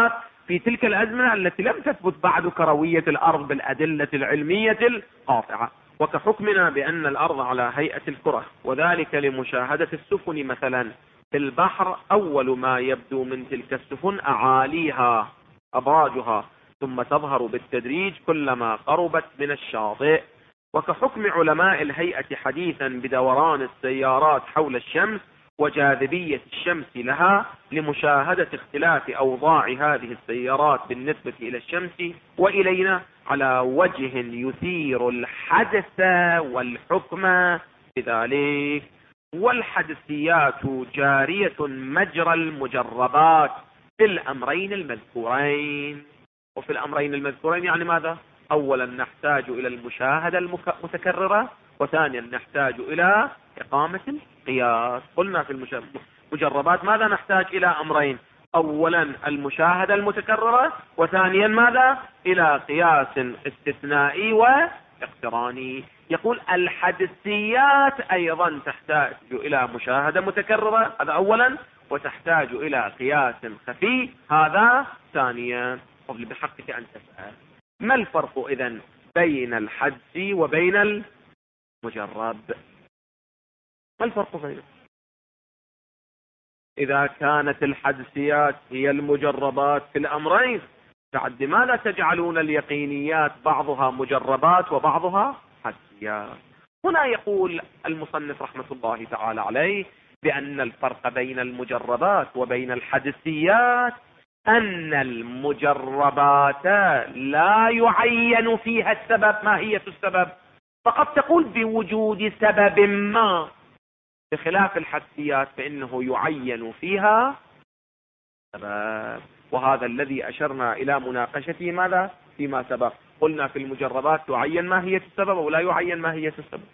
في تلك الأزمنة التي لم تثبت بعد كروية الأرض بالأدلة العلمية القاطعة، وكحكمنا بأن الأرض على هيئة الكرة، وذلك لمشاهدة السفن مثلا في البحر. أول ما يبدو من تلك السفن أعاليها أبراجها، ثم تظهر بالتدريج كلما قربت من الشاطئ. وكحكم علماء الهيئة حديثا بدوران السيارات حول الشمس وجاذبية الشمس لها، لمشاهدة اختلاف أوضاع هذه السيارات بالنسبة إلى الشمس وإلينا على وجه يثير الحدث والحكم بذلك. والحدثيات جارية مجرى المجربات في الأمرين المذكورين. وفي الأمرين المذكورين يعني ماذا؟ أولا نحتاج إلى المشاهدة المتكررة، وثانيا نحتاج إلى إقامة القياس. قلنا في المجربات ماذا نحتاج؟ إلى أمرين: أولا المشاهدة المتكررة، وثانيا ماذا؟ إلى قياس استثنائي واقتراني. يقول الحدثيات أيضا تحتاج إلى مشاهدة متكررة، هذا أولا، وتحتاج إلى قياس خفي، هذا ثانيا. قبل بحقك أن تسأل ما الفرق إذن بين الحدث وبين المجرب؟ ما الفرق بينهم؟ إذا كانت الحدثيات هي المجربات في الأمرين، بعد لماذا تجعلون اليقينيات بعضها مجربات وبعضها حدثيات؟ هنا يقول المصنف رحمة الله تعالى عليه بأن الفرق بين المجربات وبين الحدثيات أن المجربات لا يعين فيها السبب، ماهية السبب، فقد تقول بوجود سبب ما، بخلاف الحدثيات فإنه يعين فيها سبب. وهذا الذي أشرنا إلى مناقشته ماذا؟ فيما سبق. قلنا في المجربات تعين ماهية السبب ولا يعين ماهية السبب.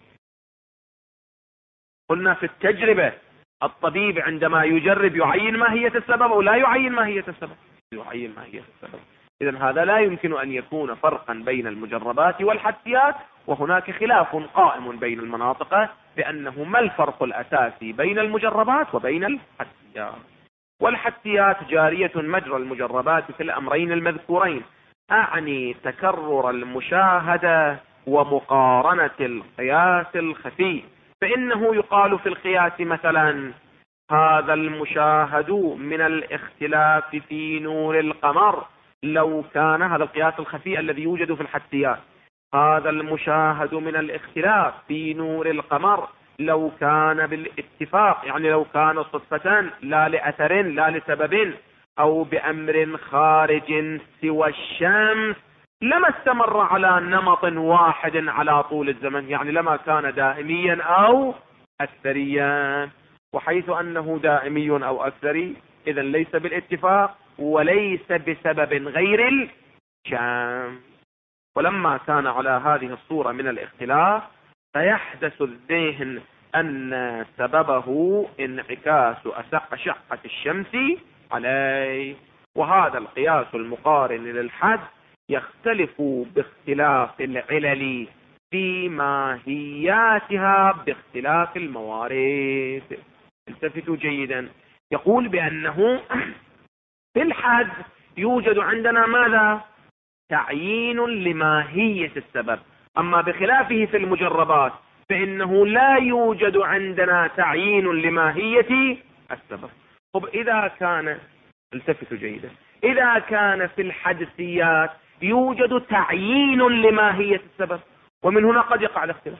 قلنا في التجربة الطبيب عندما يجرب يعين ماهية السبب ولا يعين ماهية السبب؟ يعين ماهية السبب. إذن هذا لا يمكن أن يكون فرقا بين المجربات والحدثيات، وهناك خلاف قائم بين المناطق بأنه ما الفرق الأساسي بين المجربات وبين الحدثيات. والحدثيات جارية مجرى المجربات في الأمرين المذكورين، أعني تكرر المشاهدة ومقارنة القياس الخفي. فإنه يقال في القياس مثلا: هذا المشاهد من الاختلاف في نور القمر لو كان، هذا القياس الخفي الذي يوجد في الحدثيات، هذا المشاهد من الاختلاف في نور القمر لو كان بالاتفاق، يعني لو كان صدفة لا لأثر لا لسبب أو بأمر خارج سوى الشمس، لما استمر على نمط واحد على طول الزمن، يعني لما كان دائميا أو أكثريا. وحيث أنه دائمي أو أكثري إذن ليس بالاتفاق وليس بسبب غير الشمس. ولما كان على هذه الصورة من الاختلاف فيحدث الذهن أن سببه انعكاس أشعة الشمس عليه. وهذا القياس المقارن للحد يختلف باختلاف العلل في ماهياتها باختلاف الموارد. التفتوا جيدا. يقول بأنه في الحد يوجد عندنا ماذا؟ تعيين لماهية السبب، أما بخلافه في المجربات فإنه لا يوجد عندنا تعيين لماهية السبب. طب إذا كان، التفتوا جيدا، إذا كان في الحدثيات يوجد تعيين لماهية السبب، ومن هنا قد يقع الاختلاف.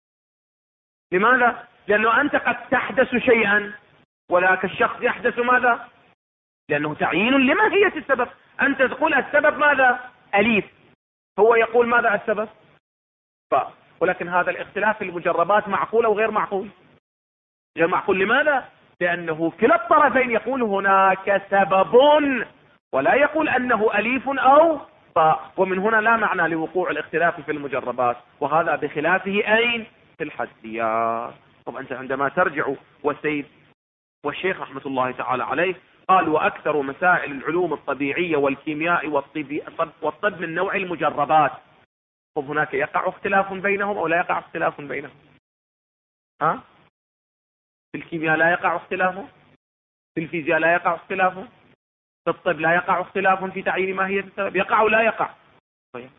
لماذا؟ لأنه أنت قد تحدث شيئا ولكن الشخص يحدث ماذا؟ لأنه تعيين لماهية السبب. أنت تقول السبب ماذا؟ أليف، هو يقول ماذا السبب؟ ولكن هذا الاختلاف في المجربات معقول أو غير معقول؟ غير معقول. لماذا؟ لأنه كلا الطرفين يقول هناك سبب ولا يقول أنه أليف أو طاء، ومن هنا لا معنى لوقوع الاختلاف في المجربات، وهذا بخلافه أين؟ في الحدثيات. طب أنت عندما ترجع والسيد والشيخ رحمة الله تعالى عليه قال: وأكثر مسائل العلوم الطبيعية والكيمياء والطب من نوع المجربات. طب هناك يقع اختلاف بينهم أو لا يقع اختلاف بينهم؟ في الكيمياء لا يقع اختلافه، في الفيزياء لا يقع اختلافه، في الطب لا يقع اختلاف في تعيين ماهية السبب؟ يقع ولا يقع؟ طيب.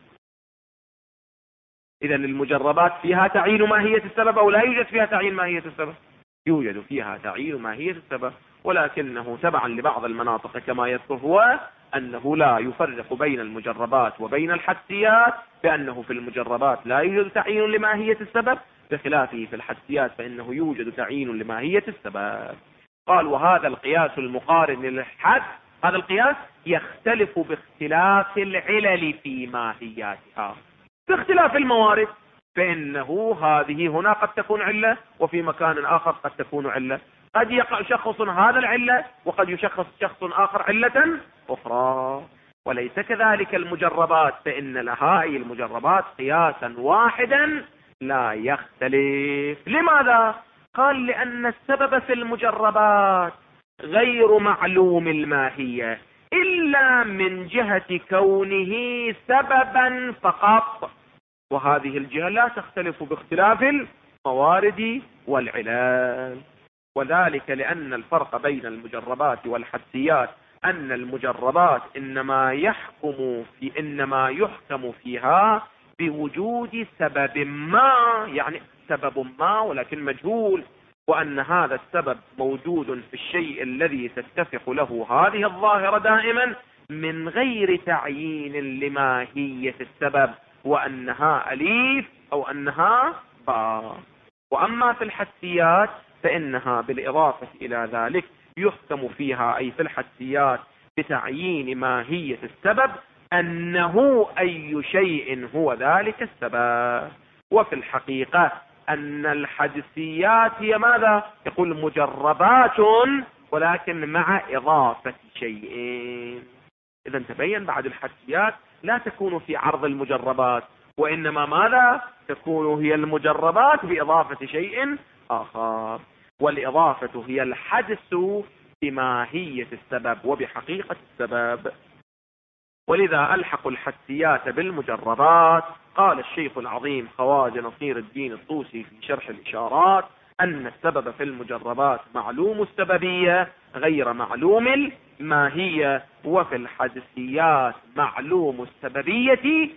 إذا المجربات فيها تعيين ماهية السبب أو لا يوجد فيها تعيين ماهية السبب؟ يوجد فيها تعيين ماهية السبب، ولكنه تبعا لبعض المناطق كما يذكر هو أنه لا يفرق بين المجربات وبين الحدسيات، بأنه في المجربات لا يوجد تعيين لماهية السبب، بخلافه في الحدسيات فإنه يوجد تعيين لماهية السبب. قال وهذا القياس المقارن للحد، هذا القياس يختلف باختلاف العلل في ماهياتها. باختلاف الموارد فإنه هذه هنا قد تكون علة وفي مكان آخر قد تكون علة، قد يشخص هذا العلة وقد يشخص شخص آخر علة أخرى. وليس كذلك المجربات، فإن لها أي المجربات قياسا واحدا لا يختلف. لماذا؟ قال لأن السبب في المجربات غير معلوم الماهية إلا من جهة كونه سببا فقط، وهذه الجهة لا تختلف باختلاف الموارد والعلل. وذلك لأن الفرق بين المجربات والحدسيات أن المجربات إنما يحكم فيها بوجود سبب ما، يعني سبب ما ولكن مجهول، وأن هذا السبب موجود في الشيء الذي تتفق له هذه الظاهرة دائما من غير تعيين لماهية السبب، وأنها أليف أو أنها باء. وأما في الحدسيات فإنها بالإضافة إلى ذلك يحكم فيها، أي في الحدسيات، بتعيين ماهية السبب أنه أي شيء هو ذلك السبب. وفي الحقيقة أن الحدسيات هي ماذا؟ يقول مجربات ولكن مع إضافة شيئين. إذا تبين بعد الحدسيات لا تكون في عرض المجربات، وإنما ماذا؟ تكون هي المجربات بإضافة شيء آخر، والإضافة هي الحدس بماهية السبب وبحقيقة السبب. ولذا ألحقوا الحدسيات بالمجربات. قال الشيخ العظيم خواجة نصير الدين الطوسي في شرح الإشارات أن السبب في المجربات معلوم السببية غير معلوم الماهية، وفي الحدسيات معلوم السببية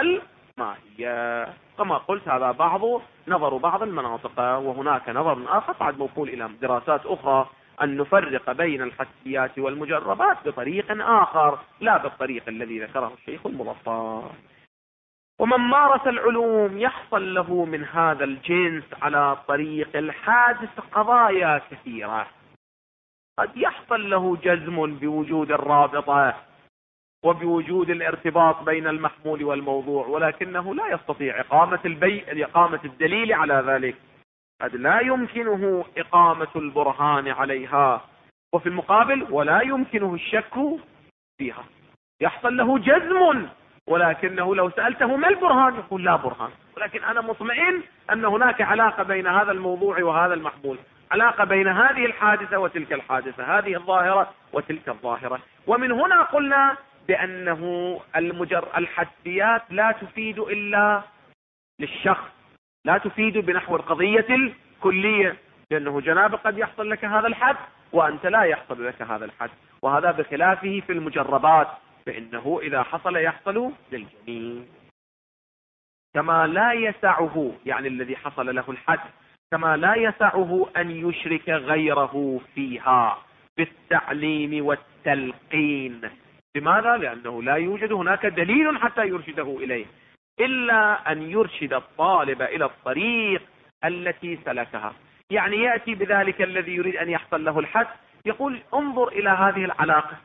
والماهية. كما قلت هذا نظر بعض المناطق، وهناك نظر آخر بعد موصول إلى دراسات أخرى أن نفرق بين الحدسيات والمجربات بطريق آخر لا بالطريق الذي ذكره الشيخ المظفر. ومن مارس العلوم يحصل له من هذا الجنس على طريق الحادث قضايا كثيرة. قد يحصل له جزم بوجود الرابطة وبوجود الارتباط بين المحمول والموضوع، ولكنه لا يستطيع إقامة الدليل على ذلك، قد لا يمكنه إقامة البرهان عليها، وفي المقابل ولا يمكنه الشك فيها. يحصل له جزم ولكنه لو سألته ما البرهان يقول لا برهان، ولكن أنا مطمئن أن هناك علاقة بين هذا الموضوع وهذا المحمول، علاقة بين هذه الحادثة وتلك الحادثة، هذه الظاهرة وتلك الظاهرة. ومن هنا قلنا بأنه الحدسيات لا تفيد إلا للشخص، لا تفيد بنحو القضية الكلية، لأنه جناب قد يحصل لك هذا الحد وأنت لا يحصل لك هذا الحد، وهذا بخلافه في المجربات فإنه إذا حصل يحصل للجميع. كما لا يسعه، يعني الذي حصل له الحد، كما لا يسعه أن يشرك غيره فيها بالتعليم والتلقين. لماذا؟ لأنه لا يوجد هناك دليل حتى يرشده إليه، إلا أن يرشد الطالب إلى الطريق التي سلكها. يعني يأتي بذلك الذي يريد أن يحصل له الحد، يقول انظر إلى هذه العلاقة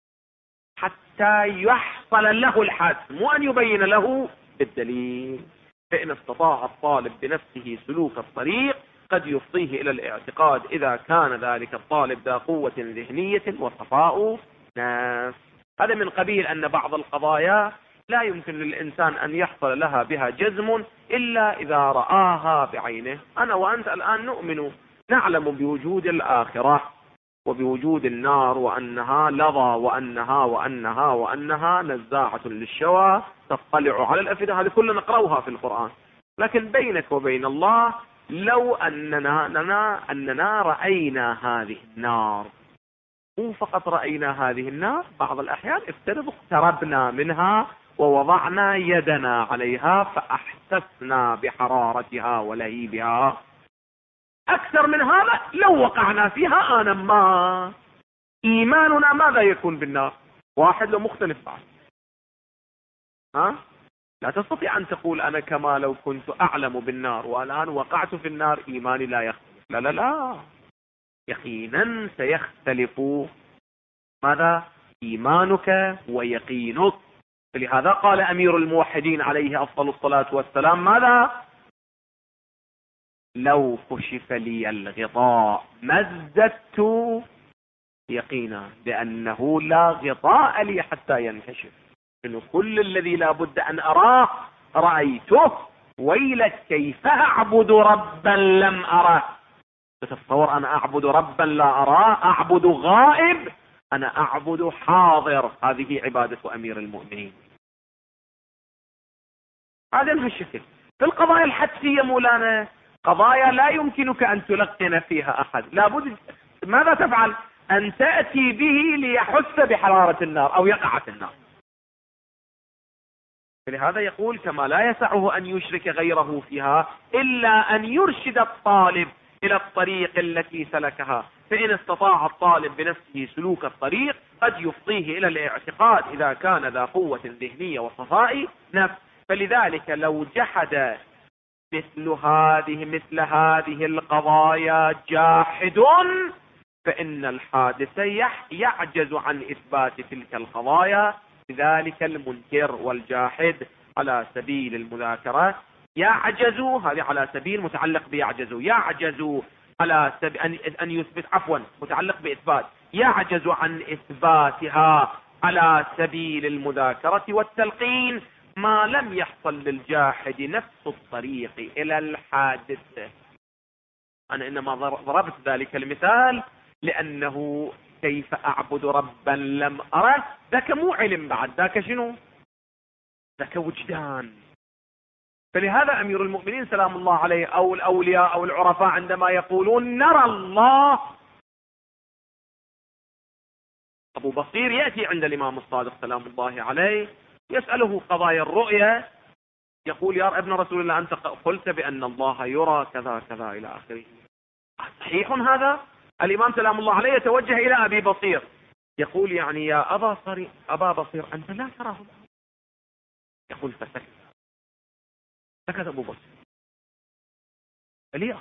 حتى يحصل له الحد، مو أن يبين له بالدليل. فإن استطاع الطالب بنفسه سلوك الطريق قد يفضيه إلى الاعتقاد إذا كان ذلك الطالب ذا قوة ذهنية وصفاء نفس. هذا من قبيل أن بعض القضايا لا يمكن للإنسان أن يحصل لها بها جزم إلا إذا رآها بعينه. أنا وأنت الآن نؤمن، نعلم بوجود الآخرة وبوجود النار، وأنها لظى، وأنها نزاعة للشوى، تطلع على الأفئدة، هذه كلنا نقرأها في القرآن. لكن بينك وبين الله لو أننا رأينا هذه النار مو فقط رأينا هذه النار، بعض الأحيان افترض اقتربنا منها ووضعنا يدنا عليها فأحسسنا بحرارتها ولهيبها. أكثر من هذا لو وقعنا فيها آنا ما، إيماننا ماذا يكون بالنار؟ واحد لو مختلف بعد. لا تستطيع أن تقول أنا كما لو كنت أعلم بالنار والآن وقعت في النار إيماني لا يختلف. لا لا لا، يقينا سيختلف ماذا؟ إيمانك ويقينك. فلهذا قال أمير الموحدين عليه أفضل الصلاة والسلام ماذا؟ لو كشف لي الغطاء ما ازددت يقينا، لأنه لا غطاء لي حتى ينكشف، إنه كل الذي لا بد أن أراه رأيته. ويلك كيف أعبد ربا لم أره. تتصور أنا أعبد ربا لا أراه، أعبد غائب، أنا أعبد حاضر. هذه عبادة أمير المؤمنين. هذا الشكل. في القضايا الحدسية مولانا قضايا لا يمكنك أن تلقن فيها أحد، لابد ماذا تفعل؟ أن تأتي به ليحس بحرارة النار أو يقع في النار. فلهذا يقول كما لا يسعه أن يشرك غيره فيها إلا أن يرشد الطالب إلى الطريق التي سلكها. فإن استطاع الطالب بنفسه سلوك الطريق قد يفضيه إلى الاعتقاد إذا كان ذا قوة ذهنية وصفاء نفس. فلذلك لو جحد مثل هذه القضايا جاحد فإن الحادث يعجز عن إثبات تلك القضايا. لذلك المنكر والجاحد على سبيل المذاكرة يعجز، هذه على سبيل متعلق بيعجز، يعجز على أن يثبت، عفوا متعلق بإثبات، يعجز عن إثباتها على سبيل المذاكرة والتلقين ما لم يحصل للجاحد نفس الطريق إلى الحادث. أنا إنما ضربت ذلك المثال لأنه كيف أعبد ربا لم أره، ذاك مو علم بعد، ذاك شنو؟ ذاك وجدان. فلهذا أمير المؤمنين سلام الله عليه أو الأولياء أو العرفاء عندما يقولون نرى الله، أبو بصير يأتي عند الإمام الصادق سلام الله عليه يسأله قضايا الرؤية، يقول يا ابن رسول الله أنت قلت بأن الله يرى كذا كذا إلى آخره، صحيح هذا؟ الإمام سلام الله عليه يتوجه إلى أبي بصير يقول يعني يا أبا بصير أنت لا تراه. يقول فسكت. سكت أبو بصير. ليه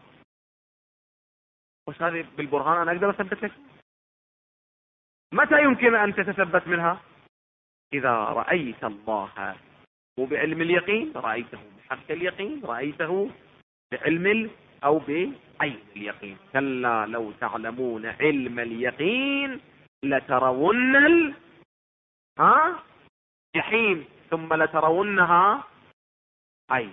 وش هذه بالبرهان أنا أقدر أثبت لك؟ متى يمكن أن تتثبت منها؟ إذا رأيت الله مو بعلم اليقين، رأيته بحق اليقين، رأيته بعلم أو بعين اليقين. كلا لو تعلمون علم اليقين لترون جحيم ثم لترونها عين،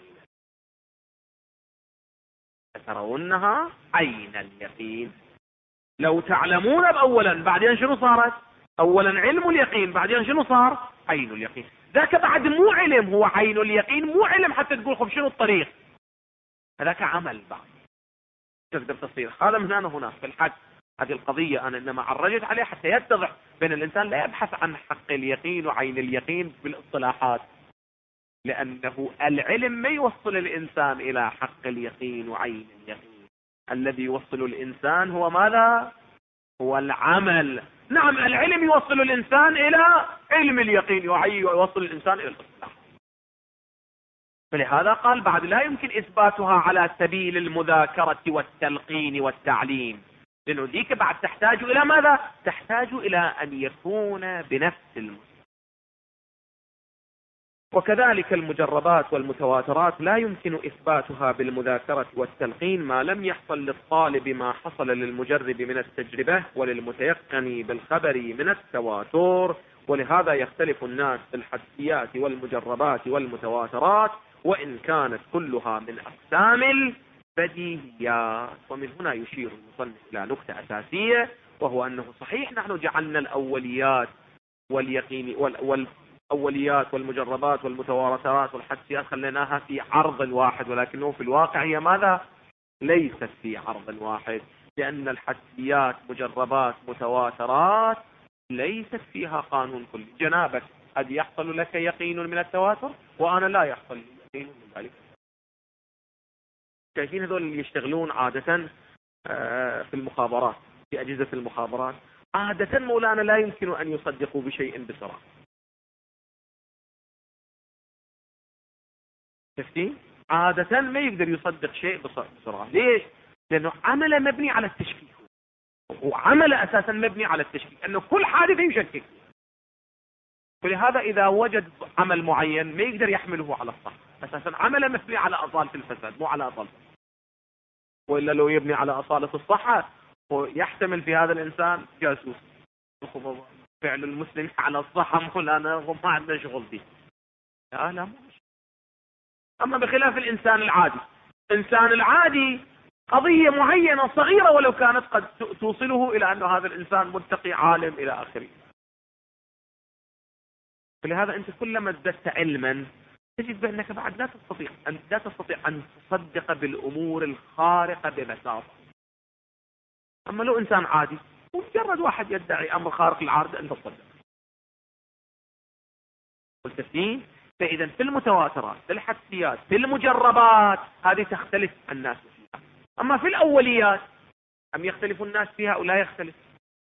لترونها عين اليقين. لو تعلمون أولا بعدين شنو صارت؟ أولا علم اليقين بعدين شنو صار؟ عين اليقين. ذاك بعد مو علم، هو عين اليقين، مو علم حتى تقول خب شنو الطريق، هذاك عمل بعد تقدر تصير. هذا من هنا في الحج. هذه القضية أنا إنما عرجت عليه حتى يتضح بين الإنسان لا يبحث عن حق اليقين وعين اليقين بالاصطلاحات، لأنه العلم ما يوصل الإنسان إلى حق اليقين وعين اليقين. الذي يوصل الإنسان هو ماذا؟ هو العمل. نعم العلم يوصل الإنسان إلى علم اليقين ويوصل الإنسان إلى الاصطلاح. فلهذا قال بعد لا يمكن إثباتها على سبيل المذاكرة والتلقين والتعليم، لأنه ذيك بعد تحتاج إلى ماذا؟ تحتاج إلى أن يكون بنفس المسلم. وكذلك المجربات والمتواترات لا يمكن إثباتها بالمذاكرة والتلقين ما لم يحصل للطالب ما حصل للمجرب من التجربة وللمتيقن بالخبر من التواتر. ولهذا يختلف الناس في الحدسيات والمجربات والمتواترات وإن كانت كلها من أقسام البديهيات. ومن هنا يشير المصنف إلى نقطة أساسية، وهو أنه صحيح نحن جعلنا الأوليات واليقين والأوليات والمجربات والمتواترات والحدسيات خليناها في عرض واحد، ولكنه في الواقع هي ماذا؟ ليست في عرض واحد. لأن الحدسيات مجربات متواترات ليست فيها قانون كلي. جنابك قد يحصل لك يقين من التواتر وأنا لا يحصل لي يقين من ذلك. شايفين هذول اللي يشتغلون عادة في المخابرات، في أجهزة المخابرات، عادة مولانا لا يمكن أن يصدقوا بشيء بسرعة. شفتين؟ عادة ما يقدر يصدق شيء بسرعة. ليش؟ لأنه عمله مبني على التشكيك، وعمله أساسا مبني على التشكيك، أنه كل حادثة يشكك. ولهذا إذا وجد عمل معين ما يقدر يحمله على الصح، أساسا عمله مبني على أصالة الفساد مو على أصالة. وإلا لو يبني على أصالة الصحة ويحتمل في هذا الإنسان جاسوس. فعل المسلم على الصحة مولانا ما عندنا شغل فيه. لا مش. أما بخلاف الإنسان العادي، الإنسان العادي قضية معينة صغيرة ولو كانت قد توصله إلى أن هذا الإنسان متقي عالم إلى آخره. فلهذا أنت كلما ازددت علما تجد بأنك بعد لا تستطيع أن تصدق بالأمور الخارقة ببساطة. أما لو إنسان عادي ومجرد واحد يدعي أمر خارق العادة أنت تصدق. والتسليم. فإذا في المتواترات، في الحدسيات، في المجربات هذه تختلف الناس فيها. أما في الأوليات أم يختلف الناس فيها أو لا يختلف؟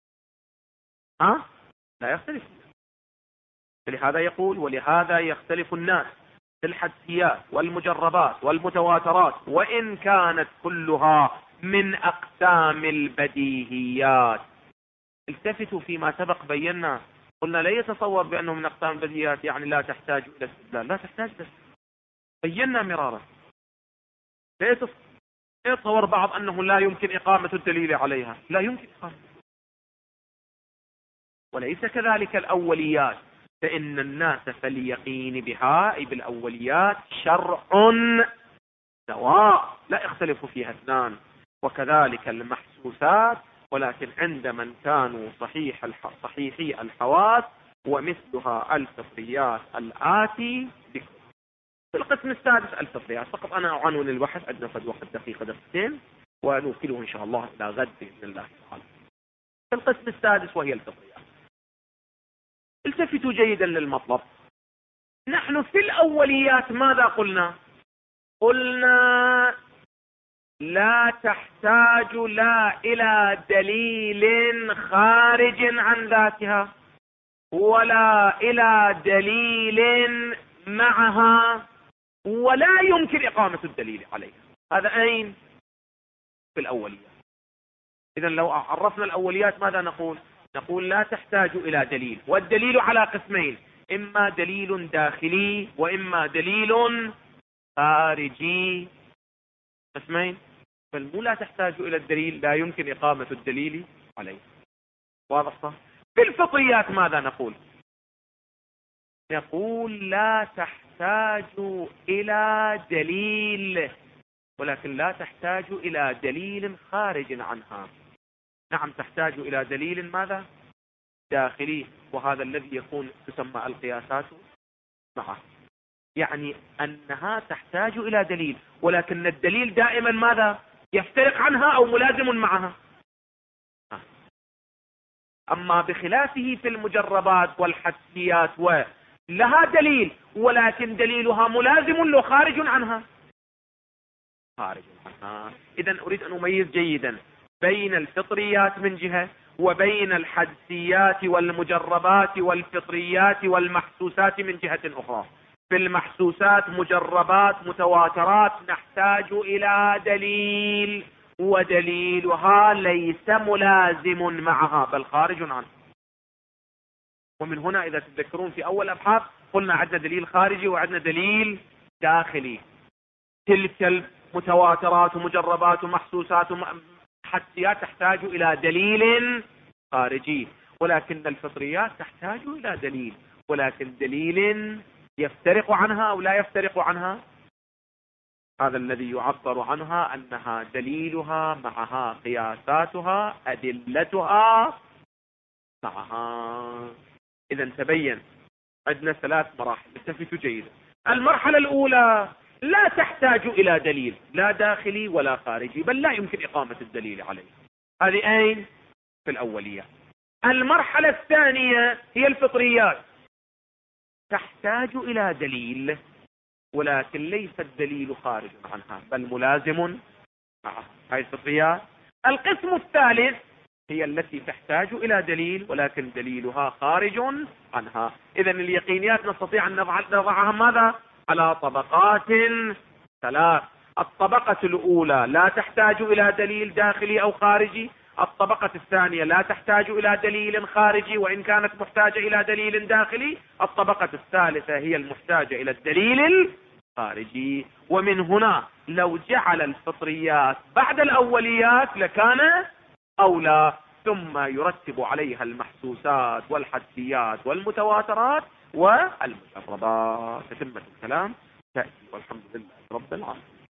لا يختلف. فلهذا يقول ولهذا يختلف الناس في الحدسيات والمجربات والمتواترات وإن كانت كلها من أقسام البديهيات. التفتوا فيما سبق بينا، قلنا لا يتصور بأنه من أقسام البديهيات يعني لا تحتاج إلى استدلال، لا تحتاج بينا مرارا. لا يتصور بعض أنه لا يمكن إقامة الدليل عليها، لا يمكن إقامة. وليس كذلك الأوليات، فإن الناس فاليقين بها أي بالأوليات شرع سواء لا يختلف فيها اثنان. وكذلك المحسوسات، ولكن عند من كانوا صحيحي الحواس ومثلها الفطريات الآتي بكم. في القسم السادس الفطريات. فقط أنا أعنون البحث، عندنا قد وقت دقيقتين ونوكله إن شاء الله إلى غد بإذن الله تعالى. في القسم السادس وهي الفطريات. التفتوا جيدا للمطلب. نحن في الأوليات ماذا قلنا؟ قلنا لا تحتاج لا إلى دليل خارج عن ذاتها ولا إلى دليل معها ولا يمكن إقامة الدليل عليها. هذا أين؟ في الأوليات. إذن لو عرفنا الأوليات ماذا نقول؟ نقول لا تحتاج إلى دليل، والدليل على قسمين، إما دليل داخلي وإما دليل خارجي. قسمين. فالمو لا تحتاج إلى الدليل لا يمكن إقامة الدليل عليه. واضح صح؟ في الفطريات ماذا نقول؟ نقول لا تحتاج إلى دليل، ولكن لا تحتاج إلى دليل خارج عنها. نعم تحتاج إلى دليل ماذا؟ داخلي، وهذا الذي يكون تسمى القياسات معه. يعني أنها تحتاج إلى دليل، ولكن الدليل دائما ماذا؟ يفترق عنها أو ملازم معها. أما بخلافه في المجربات والحدسيات ولها دليل، ولكن دليلها ملازم لو خارج عنها. خارج عنها. إذن أريد أن أميز جيدا بين الفطريات من جهة وبين الحدسيات والمجربات والفطريات والمحسوسات من جهة أخرى. في المحسوسات مجربات متواترات نحتاج إلى دليل، ودليلها ليس ملازم معها بل خارج عنها. ومن هنا إذا تذكرون في أول أبحاث قلنا عندنا دليل خارجي وعندنا دليل داخلي. تلك المتواترات ومجربات ومحسوسات حدسيات تحتاج إلى دليل خارجي، ولكن الفطريات تحتاج إلى دليل، ولكن دليل يفترق عنها أو لا يفترق عنها. هذا الذي يعبر عنها أنها دليلها معها قياساتها أدلتها معها. إذا تبين عندنا 3 مراحل. التفتوا جيدا. المرحلة الأولى لا تحتاج إلى دليل لا داخلي ولا خارجي، بل لا يمكن إقامة الدليل عليه. هذه أين؟ في الأوليات. المرحلة الثانية هي الفطريات، تحتاج إلى دليل، ولكن ليس الدليل خارج عنها بل ملازم معها. هذه الفطريات. القسم الثالث هي التي تحتاج إلى دليل ولكن دليلها خارج عنها. إذن اليقينيات نستطيع أن نضعها ماذا؟ على طبقات ثلاث. الطبقة الأولى لا تحتاج إلى دليل داخلي أو خارجي. الطبقة الثانية لا تحتاج إلى دليل خارجي وإن كانت محتاجة إلى دليل داخلي. الطبقة الثالثة هي المحتاجة إلى الدليل الخارجي. ومن هنا لو جعل الفطريات بعد الأوليات لكان أولى، ثم يرتب عليها المحسوسات والحدسيات والمتواترات والمجربات. تتمة الكلام تأتي، والحمد لله رب العالمين.